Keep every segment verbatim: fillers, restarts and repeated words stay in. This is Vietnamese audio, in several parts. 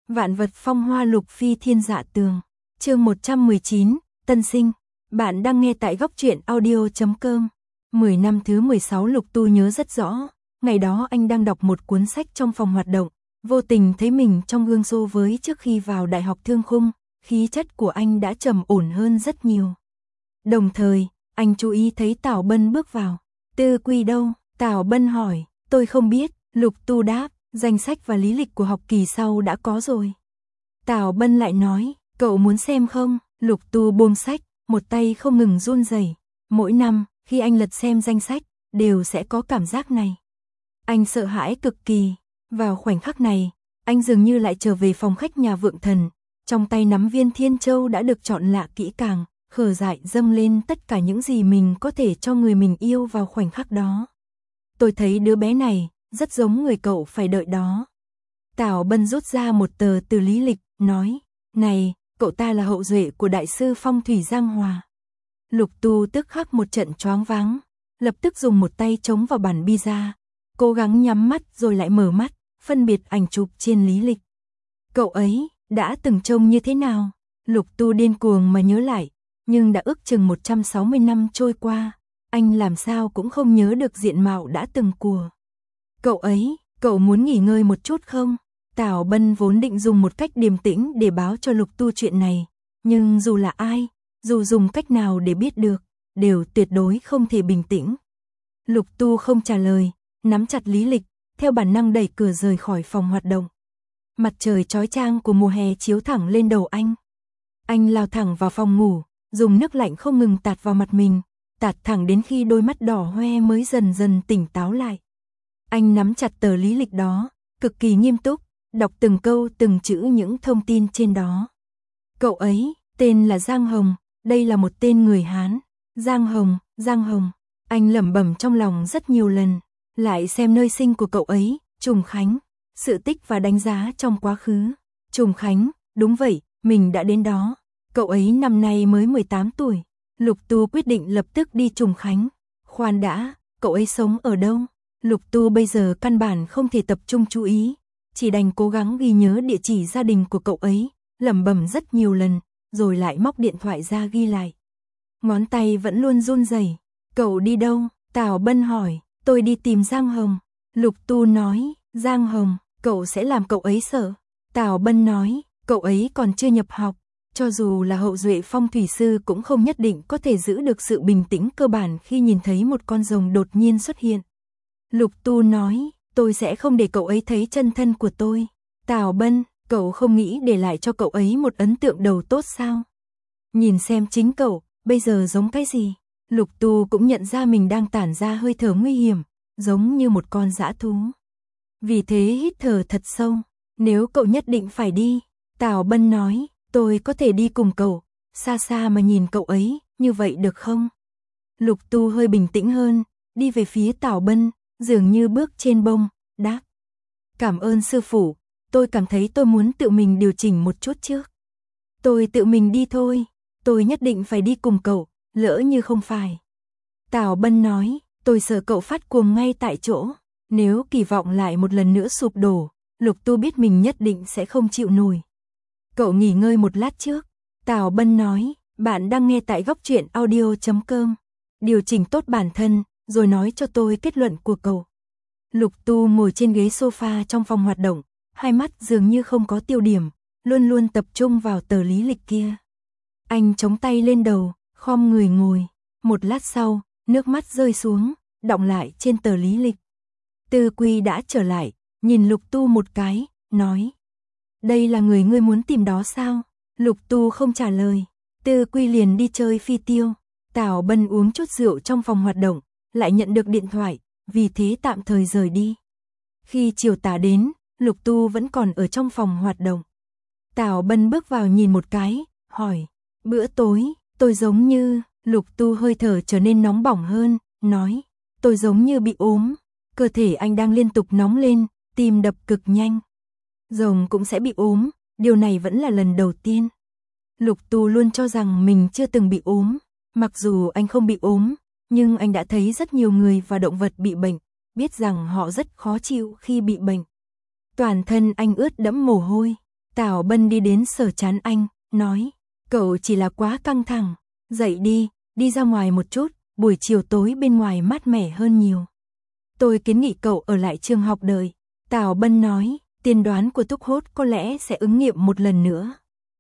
Vạn vật phong hoa lục phi thiên dạ tường. Chương một trăm mười chín, Tân sinh. Bạn đang nghe tại góc truyện audio chấm com. mười năm thứ mười sáu Lục Tu nhớ rất rõ, ngày đó anh đang đọc một cuốn sách trong phòng hoạt động, vô tình thấy mình trong gương so với trước khi vào Đại học Thương Khung, khí chất của anh đã trầm ổn hơn rất nhiều. Đồng thời, anh chú ý thấy Tào Bân bước vào. Tư Quy đâu? Tào Bân hỏi. Tôi không biết, Lục Tu đáp, danh sách và lý lịch của học kỳ sau đã có rồi. Tào Bân lại nói, cậu muốn xem không? Lục Tu buông sách, một tay không ngừng run rẩy. Mỗi năm, khi anh lật xem danh sách, đều sẽ có cảm giác này. Anh sợ hãi cực kỳ. Vào khoảnh khắc này, anh dường như lại trở về phòng khách nhà Vượng Thần, trong tay nắm viên thiên châu đã được chọn lạ kỹ càng, khờ dại dâng lên tất cả những gì mình có thể cho người mình yêu vào khoảnh khắc đó. Tôi thấy đứa bé này, rất giống người cậu phải đợi đó. Tào Bân rút ra một tờ từ lý lịch, nói, này, cậu ta là hậu duệ của đại sư phong thủy Giang Hòa. Lục Tu tức khắc một trận choáng váng, lập tức dùng một tay chống vào bản pizza, cố gắng nhắm mắt rồi lại mở mắt, phân biệt ảnh chụp trên lý lịch. Cậu ấy, đã từng trông như thế nào? Lục Tu điên cuồng mà nhớ lại, nhưng đã ước chừng một trăm sáu mươi năm trôi qua, anh làm sao cũng không nhớ được diện mạo đã từng của cậu ấy. Cậu muốn nghỉ ngơi một chút không? Tào Bân vốn định dùng một cách điềm tĩnh để báo cho Lục Tu chuyện này, nhưng dù là ai, dù dùng cách nào để biết được, đều tuyệt đối không thể bình tĩnh. Lục Tu không trả lời, nắm chặt lý lịch, theo bản năng đẩy cửa rời khỏi phòng hoạt động. Mặt trời chói chang của mùa hè chiếu thẳng lên đầu anh. Anh lao thẳng vào phòng ngủ, dùng nước lạnh không ngừng tạt vào mặt mình, tạt thẳng đến khi đôi mắt đỏ hoe mới dần dần tỉnh táo lại. Anh nắm chặt tờ lý lịch đó, cực kỳ nghiêm túc, đọc từng câu từng chữ những thông tin trên đó. Cậu ấy, tên là Giang Hồng, đây là một tên người Hán. Giang Hồng, Giang Hồng, anh lẩm bẩm trong lòng rất nhiều lần, lại xem nơi sinh của cậu ấy, Trùng Khánh, sự tích và đánh giá trong quá khứ. Trùng Khánh, đúng vậy, mình đã đến đó. Cậu ấy năm nay mới mười tám tuổi. Lục Tu quyết định lập tức đi Trùng Khánh. Khoan đã, cậu ấy sống ở đâu? Lục Tu bây giờ căn bản không thể tập trung chú ý, chỉ đành cố gắng ghi nhớ địa chỉ gia đình của cậu ấy, lẩm bẩm rất nhiều lần, rồi lại móc điện thoại ra ghi lại. Ngón tay vẫn luôn run rẩy. Cậu đi đâu? Tào Bân hỏi. Tôi đi tìm Giang Hồng. Lục Tu nói. Giang Hồng, cậu sẽ làm cậu ấy sợ. Tào Bân nói, cậu ấy còn chưa nhập học, cho dù là hậu duệ phong thủy sư cũng không nhất định có thể giữ được sự bình tĩnh cơ bản khi nhìn thấy một con rồng đột nhiên xuất hiện. Lục Tu nói, tôi sẽ không để cậu ấy thấy chân thân của tôi. Tào Bân, cậu không nghĩ để lại cho cậu ấy một ấn tượng đầu tốt sao? Nhìn xem chính cậu, bây giờ giống cái gì? Lục Tu cũng nhận ra mình đang tản ra hơi thở nguy hiểm, giống như một con dã thú. Vì thế hít thở thật sâu. Nếu cậu nhất định phải đi, Tào Bân nói, tôi có thể đi cùng cậu, xa xa mà nhìn cậu ấy, như vậy được không? Lục Tu hơi bình tĩnh hơn, đi về phía Tào Bân, dường như bước trên bông, đáp. Cảm ơn sư phụ, tôi cảm thấy tôi muốn tự mình điều chỉnh một chút trước. Tôi tự mình đi thôi, tôi nhất định phải đi cùng cậu, lỡ như không phải. Tào Bân nói, tôi sợ cậu phát cuồng ngay tại chỗ, nếu kỳ vọng lại một lần nữa sụp đổ, Lục Tu biết mình nhất định sẽ không chịu nổi. Cậu nghỉ ngơi một lát trước. Tào Bân nói, bạn đang nghe tại góc truyện audio chấm com. Điều chỉnh tốt bản thân, rồi nói cho tôi kết luận của cậu. Lục Tu ngồi trên ghế sofa trong phòng hoạt động, hai mắt dường như không có tiêu điểm, luôn luôn tập trung vào tờ lý lịch kia. Anh chống tay lên đầu, khom người ngồi. Một lát sau, nước mắt rơi xuống, đọng lại trên tờ lý lịch. Tư Quy đã trở lại, nhìn Lục Tu một cái, nói. Đây là người ngươi muốn tìm đó sao? Lục Tu không trả lời. Tư Quy liền đi chơi phi tiêu. Tào Bân uống chút rượu trong phòng hoạt động, lại nhận được điện thoại, vì thế tạm thời rời đi. Khi chiều tà đến, Lục Tu vẫn còn ở trong phòng hoạt động. Tào Bân bước vào nhìn một cái, hỏi. Bữa tối, tôi giống như... Lục Tu hơi thở trở nên nóng bỏng hơn, nói. Tôi giống như bị ốm. Cơ thể anh đang liên tục nóng lên, tim đập cực nhanh. Rồng cũng sẽ bị ốm, điều này vẫn là lần đầu tiên. Lục Tu luôn cho rằng mình chưa từng bị ốm. Mặc dù anh không bị ốm, nhưng anh đã thấy rất nhiều người và động vật bị bệnh, biết rằng họ rất khó chịu khi bị bệnh. Toàn thân anh ướt đẫm mồ hôi. Tào Bân đi đến sờ trán anh, nói, cậu chỉ là quá căng thẳng, dậy đi, đi ra ngoài một chút, buổi chiều tối bên ngoài mát mẻ hơn nhiều. Tôi kiến nghị cậu ở lại trường học đợi. Tào Bân nói, tiên đoán của Túc Hốt có lẽ sẽ ứng nghiệm một lần nữa.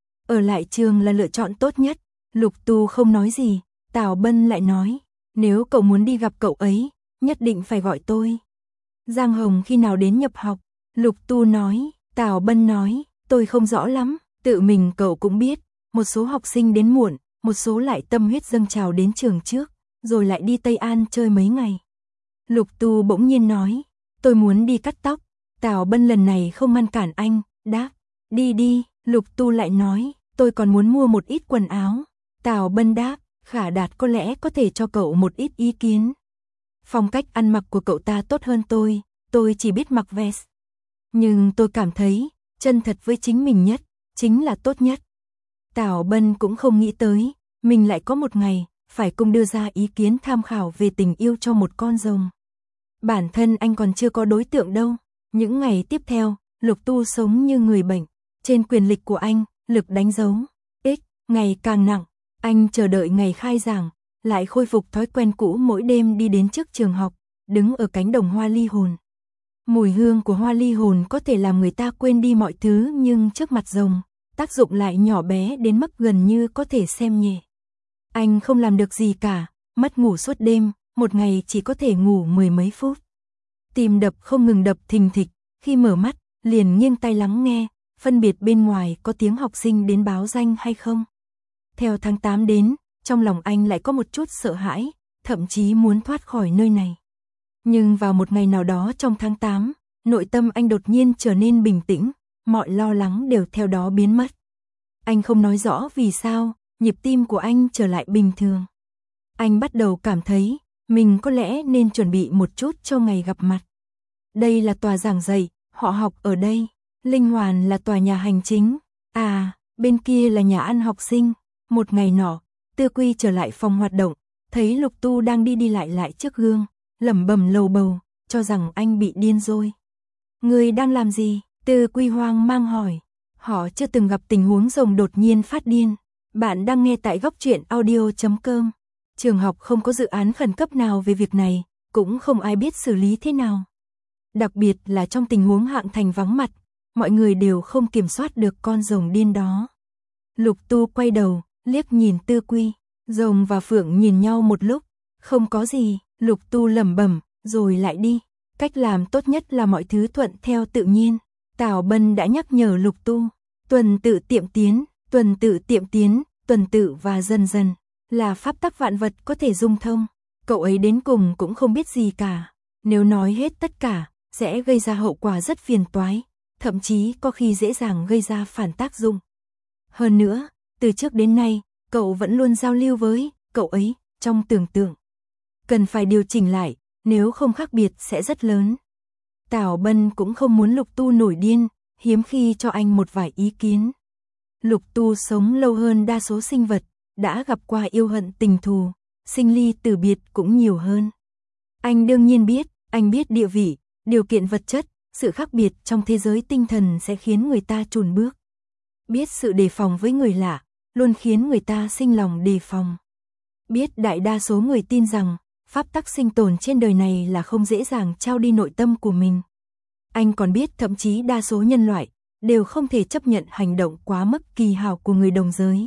Ở lại trường là lựa chọn tốt nhất. Lục Tu không nói gì, Tào Bân lại nói, nếu cậu muốn đi gặp cậu ấy, nhất định phải gọi tôi. Giang Hồng khi nào đến nhập học? Lục Tu nói, Tào Bân nói, tôi không rõ lắm, tự mình cậu cũng biết, một số học sinh đến muộn, một số lại tâm huyết dâng trào đến trường trước, rồi lại đi Tây An chơi mấy ngày. Lục Tu bỗng nhiên nói, tôi muốn đi cắt tóc. Tào Bân lần này không ngăn cản anh, đáp, đi đi. Lục Tu lại nói, tôi còn muốn mua một ít quần áo. Tào Bân đáp, Khả Đạt có lẽ có thể cho cậu một ít ý kiến. Phong cách ăn mặc của cậu ta tốt hơn tôi, tôi chỉ biết mặc vest. Nhưng tôi cảm thấy, chân thật với chính mình nhất, chính là tốt nhất. Tào Bân cũng không nghĩ tới, mình lại có một ngày, phải cùng đưa ra ý kiến tham khảo về tình yêu cho một con rồng. Bản thân anh còn chưa có đối tượng đâu. Những ngày tiếp theo, Lục Tu sống như người bệnh. Trên quyền lịch của anh, lực đánh dấu X ngày càng nặng. Anh chờ đợi ngày khai giảng, lại khôi phục thói quen cũ mỗi đêm đi đến trước trường học, đứng ở cánh đồng hoa ly hồn. Mùi hương của hoa ly hồn có thể làm người ta quên đi mọi thứ, nhưng trước mặt rồng, tác dụng lại nhỏ bé đến mức gần như có thể xem nhẹ. Anh không làm được gì cả, mất ngủ suốt đêm, một ngày chỉ có thể ngủ mười mấy phút. Tim đập không ngừng đập thình thịch, khi mở mắt, liền nghiêng tai lắng nghe, phân biệt bên ngoài có tiếng học sinh đến báo danh hay không. Theo tháng tám đến, trong lòng anh lại có một chút sợ hãi, thậm chí muốn thoát khỏi nơi này. Nhưng vào một ngày nào đó trong tháng tám, nội tâm anh đột nhiên trở nên bình tĩnh, mọi lo lắng đều theo đó biến mất. Anh không nói rõ vì sao, nhịp tim của anh trở lại bình thường. Anh bắt đầu cảm thấy, mình có lẽ nên chuẩn bị một chút cho ngày gặp mặt. Đây là tòa giảng dạy, họ học ở đây. Linh Hoàn là tòa nhà hành chính. À, bên kia là nhà ăn học sinh. Một ngày nọ, Tư Quy trở lại phòng hoạt động, thấy Lục Tu đang đi đi lại lại trước gương, lẩm bẩm lầu bầu, cho rằng anh bị điên rồi. Người đang làm gì? Tư Quy hoang mang hỏi. Họ chưa từng gặp tình huống rồng đột nhiên phát điên. Bạn đang nghe tại góc truyện audio chấm com. Trường học không có dự án khẩn cấp nào về việc này, cũng không ai biết xử lý thế nào. Đặc biệt là trong tình huống Hạng Thành vắng mặt, mọi người đều không kiểm soát được con rồng điên đó. Lục Tu quay đầu, liếc nhìn Tư Quy, rồng và Phượng nhìn nhau một lúc, không có gì, Lục Tu lẩm bẩm, rồi lại đi. Cách làm tốt nhất là mọi thứ thuận theo tự nhiên. Tào Bân đã nhắc nhở Lục Tu, tuần tự tiệm tiến, tuần tự tiệm tiến, tuần tự và dần dần, là pháp tắc vạn vật có thể dung thông. Cậu ấy đến cùng cũng không biết gì cả. Nếu nói hết tất cả, sẽ gây ra hậu quả rất phiền toái, thậm chí có khi dễ dàng gây ra phản tác dụng. Hơn nữa, từ trước đến nay, cậu vẫn luôn giao lưu với cậu ấy trong tưởng tượng. Cần phải điều chỉnh lại, nếu không khác biệt sẽ rất lớn. Tào Bân cũng không muốn Lục Tu nổi điên, hiếm khi cho anh một vài ý kiến. Lục Tu sống lâu hơn đa số sinh vật, đã gặp qua yêu hận tình thù, sinh ly tử biệt cũng nhiều hơn. Anh đương nhiên biết, anh biết địa vị, điều kiện vật chất, sự khác biệt trong thế giới tinh thần sẽ khiến người ta chùn bước. Biết sự đề phòng với người lạ, luôn khiến người ta sinh lòng đề phòng. Biết đại đa số người tin rằng, pháp tắc sinh tồn trên đời này là không dễ dàng trao đi nội tâm của mình. Anh còn biết thậm chí đa số nhân loại, đều không thể chấp nhận hành động quá mức kỳ hảo của người đồng giới.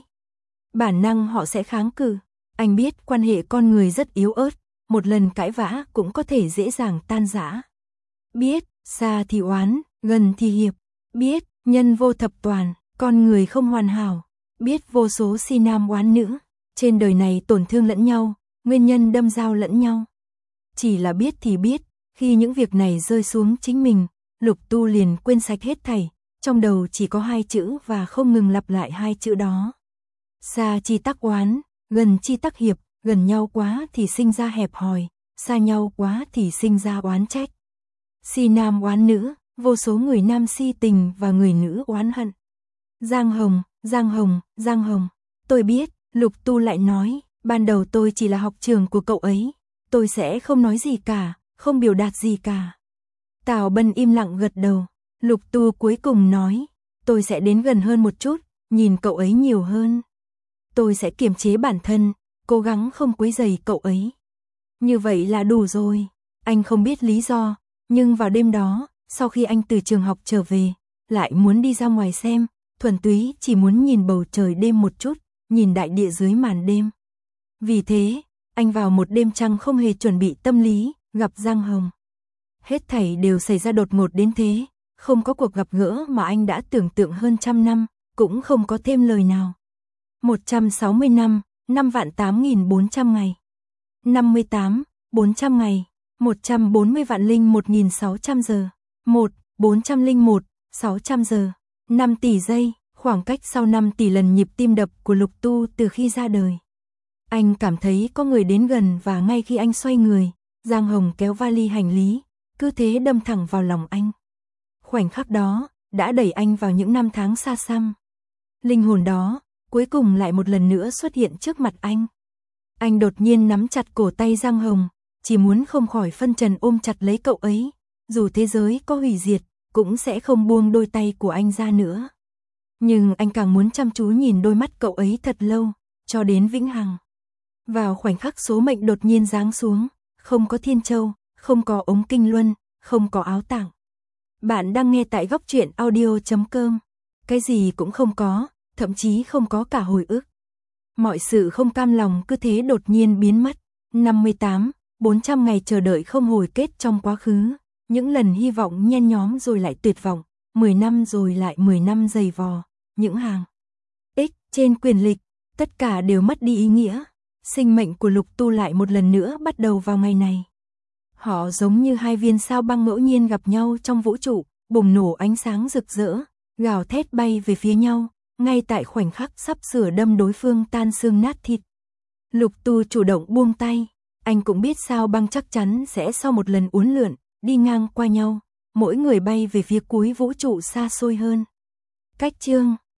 Bản năng họ sẽ kháng cự. Anh biết quan hệ con người rất yếu ớt, một lần cãi vã cũng có thể dễ dàng tan rã. Biết, xa thì oán, gần thì hiệp. Biết, nhân vô thập toàn, con người không hoàn hảo. Biết vô số si nam oán nữ, trên đời này tổn thương lẫn nhau, nguyên nhân đâm dao lẫn nhau. Chỉ là biết thì biết, khi những việc này rơi xuống chính mình, Lục Tu liền quên sạch hết thảy, trong đầu chỉ có hai chữ và không ngừng lặp lại hai chữ đó. Xa chi tắc oán, gần chi tắc hiệp, gần nhau quá thì sinh ra hẹp hòi, xa nhau quá thì sinh ra oán trách. Si nam oán nữ, vô số người nam si tình và người nữ oán hận. Giang Hồng, Giang Hồng, Giang Hồng, tôi biết, Lục Tu lại nói, ban đầu tôi chỉ là học trường của cậu ấy, tôi sẽ không nói gì cả, không biểu đạt gì cả. Tào Bân im lặng gật đầu, Lục Tu cuối cùng nói, tôi sẽ đến gần hơn một chút, nhìn cậu ấy nhiều hơn. Tôi sẽ kiềm chế bản thân, cố gắng không quấy rầy cậu ấy. Như vậy là đủ rồi. Anh không biết lý do, nhưng vào đêm đó, sau khi anh từ trường học trở về, lại muốn đi ra ngoài xem, thuần túy chỉ muốn nhìn bầu trời đêm một chút, nhìn đại địa dưới màn đêm. Vì thế, anh vào một đêm trăng không hề chuẩn bị tâm lý, gặp Giang Hồng. Hết thảy đều xảy ra đột ngột đến thế, không có cuộc gặp gỡ mà anh đã tưởng tượng hơn trăm năm, cũng không có thêm lời nào. một trăm sáu mươi năm, năm vạn tám nghìn bốn trăm ngày. năm mươi tám, bốn trăm ngày. một trăm bốn mươi vạn linh một nghìn sáu trăm giờ. một, bốn trăm lẻ một, sáu trăm giờ. năm tỷ giây, khoảng cách sau năm tỷ lần nhịp tim đập của Lục Tu từ khi ra đời. Anh cảm thấy có người đến gần và ngay khi anh xoay người, Giang Hồng kéo vali hành lý, cứ thế đâm thẳng vào lòng anh. Khoảnh khắc đó, đã đẩy anh vào những năm tháng xa xăm. Linh hồn đó, cuối cùng lại một lần nữa xuất hiện trước mặt anh. Anh đột nhiên nắm chặt cổ tay Giang Hồng, chỉ muốn không khỏi phân trần ôm chặt lấy cậu ấy, dù thế giới có hủy diệt, cũng sẽ không buông đôi tay của anh ra nữa. Nhưng anh càng muốn chăm chú nhìn đôi mắt cậu ấy thật lâu, cho đến vĩnh hằng. Vào khoảnh khắc số mệnh đột nhiên giáng xuống, không có thiên châu, không có ống kinh luân, không có áo tàng. Bạn đang nghe tại góc truyện audio chấm com. Cái gì cũng không có, thậm chí không có cả hồi ức. Mọi sự không cam lòng cứ thế đột nhiên biến mất. năm mươi tám, bốn trăm ngày chờ đợi không hồi kết trong quá khứ. Những lần hy vọng nhen nhóm rồi lại tuyệt vọng. mười năm rồi lại mười năm dày vò. Những hàng X trên quyền lịch, tất cả đều mất đi ý nghĩa. Sinh mệnh của Lục Tu lại một lần nữa bắt đầu vào ngày này. Họ giống như hai viên sao băng ngẫu nhiên gặp nhau trong vũ trụ, bùng nổ ánh sáng rực rỡ, gào thét bay về phía nhau, ngay tại khoảnh khắc sắp sửa đâm đối phương tan xương nát thịt. Lục Tu chủ động buông tay, anh cũng biết sao băng chắc chắn sẽ sau một lần uốn lượn, đi ngang qua nhau, mỗi người bay về phía cuối vũ trụ xa xôi hơn. Cách chương